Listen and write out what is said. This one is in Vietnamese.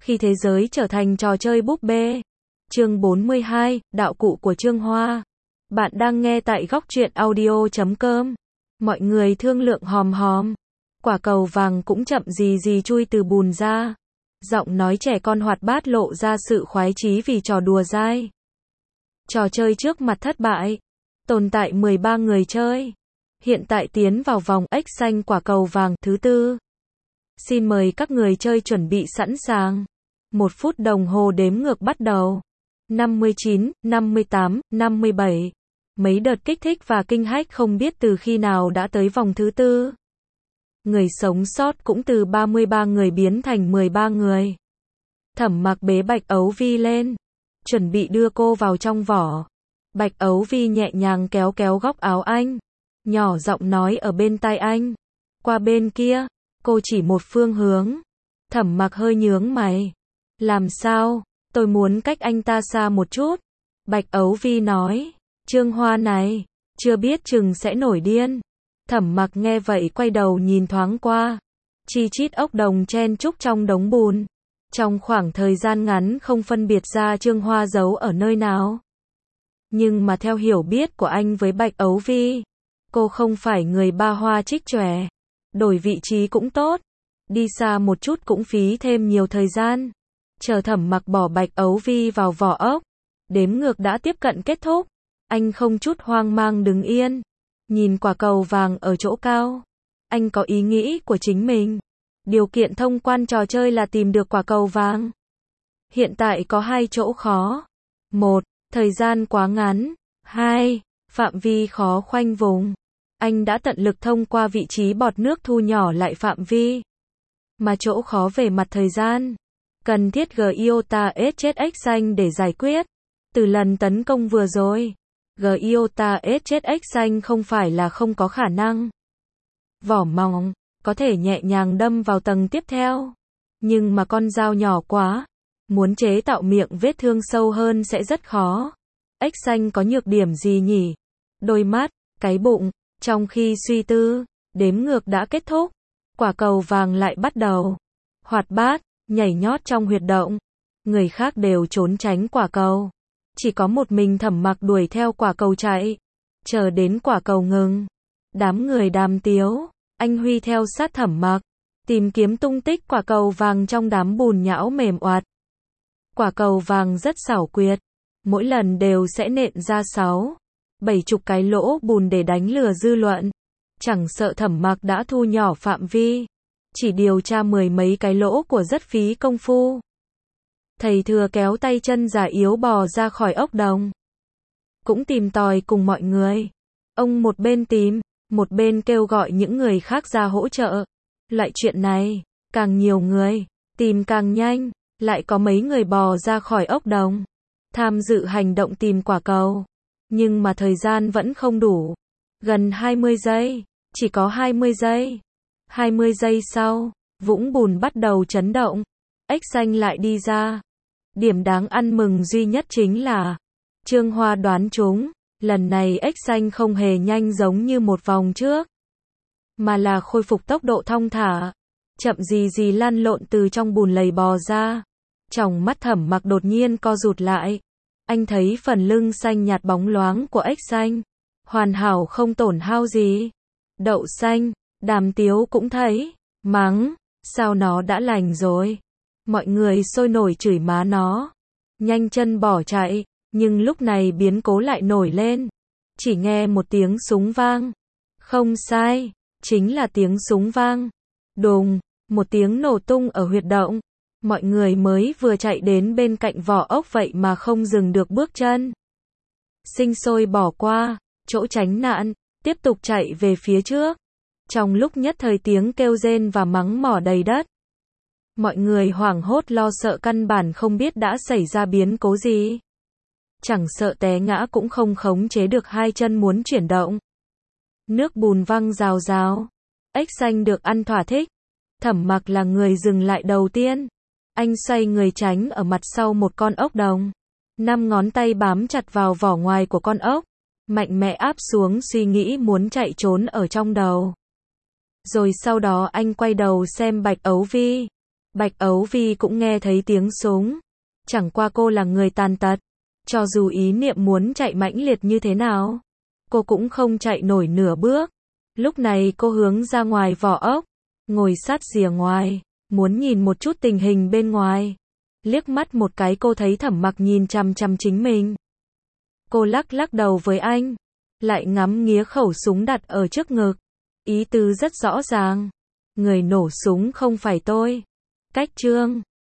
Khi thế giới trở thành trò chơi búp bê. Chương 42, đạo cụ của Trương Hoa. Bạn đang nghe tại góc truyện audio.com. Mọi người thương lượng hòm hòm. Quả cầu vàng cũng chậm gì gì chui từ bùn ra. Giọng nói trẻ con hoạt bát lộ ra sự khoái chí vì trò đùa dai. Trò chơi trước mặt thất bại. Tồn tại 13 người chơi. Hiện tại tiến vào vòng ếch xanh quả cầu vàng thứ tư. Xin mời các người chơi chuẩn bị sẵn sàng. 1 phút đồng hồ đếm ngược bắt đầu. 59, 58, 57. Mấy đợt kích thích và kinh hách không biết từ khi nào đã tới vòng thứ tư. Người sống sót cũng từ 33 người biến thành 13 người. Thẩm Mặc bế Bạch Ấu Vi lên, chuẩn bị đưa cô vào trong vỏ. Bạch Ấu Vi nhẹ nhàng kéo kéo góc áo anh, nhỏ giọng nói ở bên tai anh. Qua bên kia, cô chỉ một phương hướng. Thẩm Mặc hơi nhướng mày. Làm sao? Tôi muốn cách anh ta xa một chút. Bạch Ấu Vi nói. Trương Hoa này, chưa biết chừng sẽ nổi điên. Thẩm Mặc nghe vậy quay đầu nhìn thoáng qua. Chi chít ốc đồng chen chúc trong đống bùn. Trong khoảng thời gian ngắn không phân biệt ra Trương Hoa giấu ở nơi nào. Nhưng mà theo hiểu biết của anh với Bạch Ấu Vi, cô không phải người ba hoa trích chòe. Đổi vị trí cũng tốt. Đi xa một chút cũng phí thêm nhiều thời gian. Chờ Thẩm Mặc bỏ Bạch Ấu Vi vào vỏ ốc. Đếm ngược đã tiếp cận kết thúc. Anh không chút hoang mang đứng yên. Nhìn quả cầu vàng ở chỗ cao. Anh có ý nghĩ của chính mình. Điều kiện thông quan trò chơi là tìm được quả cầu vàng. Hiện tại có 2 chỗ khó. 1. Thời gian quá ngắn. 2. Phạm vi khó khoanh vùng. Anh đã tận lực thông qua vị trí bọt nước thu nhỏ lại phạm vi. Mà chỗ khó về mặt thời gian. Cần thiết Giota S chết ếch xanh để giải quyết. Từ lần tấn công vừa rồi, Giota S chết ếch xanh không phải là không có khả năng. Vỏ mỏng, có thể nhẹ nhàng đâm vào tầng tiếp theo. Nhưng mà con dao nhỏ quá. Muốn chế tạo miệng vết thương sâu hơn sẽ rất khó. Ếch xanh có nhược điểm gì nhỉ? Đôi mắt, cái bụng. Trong khi suy tư, đếm ngược đã kết thúc. Quả cầu vàng lại bắt đầu. Hoạt bát, nhảy nhót trong huyệt động. Người khác đều trốn tránh quả cầu. Chỉ có một mình Thẩm Mặc đuổi theo quả cầu chạy. Chờ đến quả cầu ngừng. Đám người đàm tiếu. Anh Huy theo sát Thẩm Mặc. Tìm kiếm tung tích quả cầu vàng trong đám bùn nhão mềm oạt. Quả cầu vàng rất xảo quyệt. Mỗi lần đều sẽ nện ra 6, 70 cái lỗ bùn để đánh lừa dư luận. Chẳng sợ Thẩm Mặc đã thu nhỏ phạm vi. Chỉ điều tra 10 mấy cái lỗ của rất phí công phu. Thầy thừa kéo tay chân già yếu bò ra khỏi ốc đồng. Cũng tìm tòi cùng mọi người. Ông một bên tìm, một bên kêu gọi những người khác ra hỗ trợ. Loại chuyện này, càng nhiều người, tìm càng nhanh. Lại có mấy người bò ra khỏi ốc đồng. Tham dự hành động tìm quả cầu. Nhưng mà thời gian vẫn không đủ. Gần 20 giây. Chỉ có 20 giây. 20 giây sau, vũng bùn bắt đầu chấn động. Ếch xanh lại đi ra. Điểm đáng ăn mừng duy nhất chính là Trương Hoa đoán trúng. Lần này ếch xanh không hề nhanh giống như một vòng trước. Mà là khôi phục tốc độ thong thả. Chậm gì gì lăn lộn từ trong bùn lầy bò ra. Tròng mắt Thẩm Mặc đột nhiên co rụt lại. Anh thấy phần lưng xanh nhạt bóng loáng của ếch xanh. Hoàn hảo không tổn hao gì. Đậu xanh, Đàm Tiếu cũng thấy. Mắng, sao nó đã lành rồi. Mọi người sôi nổi chửi má nó. Nhanh chân bỏ chạy. Nhưng lúc này biến cố lại nổi lên. Chỉ nghe một tiếng súng vang. Không sai, chính là tiếng súng vang. Đùng, một tiếng nổ tung ở huyệt động. Mọi người mới vừa chạy đến bên cạnh vỏ ốc vậy mà không dừng được bước chân. Sinh sôi bỏ qua, chỗ tránh nạn, tiếp tục chạy về phía trước. Trong lúc nhất thời tiếng kêu rên và mắng mỏ đầy đất. Mọi người hoảng hốt lo sợ căn bản không biết đã xảy ra biến cố gì. Chẳng sợ té ngã cũng không khống chế được hai chân muốn chuyển động. Nước bùn văng rào rào. Ếch xanh được ăn thỏa thích. Thẩm Mặc là người dừng lại đầu tiên. Anh xoay người tránh ở mặt sau một con ốc đồng. 5 ngón tay bám chặt vào vỏ ngoài của con ốc. Mạnh mẽ áp xuống suy nghĩ muốn chạy trốn ở trong đầu. Rồi sau đó anh quay đầu xem Bạch Ấu Vi. Bạch Ấu Vi cũng nghe thấy tiếng súng. Chẳng qua cô là người tàn tật. Cho dù ý niệm muốn chạy mãnh liệt như thế nào, cô cũng không chạy nổi nửa bước. Lúc này cô hướng ra ngoài vỏ ốc, ngồi sát rìa ngoài, muốn nhìn một chút tình hình bên ngoài. Liếc mắt một cái cô thấy Thẩm Mặc nhìn chằm chằm chính mình. Cô lắc lắc đầu với anh, lại ngắm nghía khẩu súng đặt ở trước ngực. Ý tứ rất rõ ràng. Người nổ súng không phải tôi. Cách chương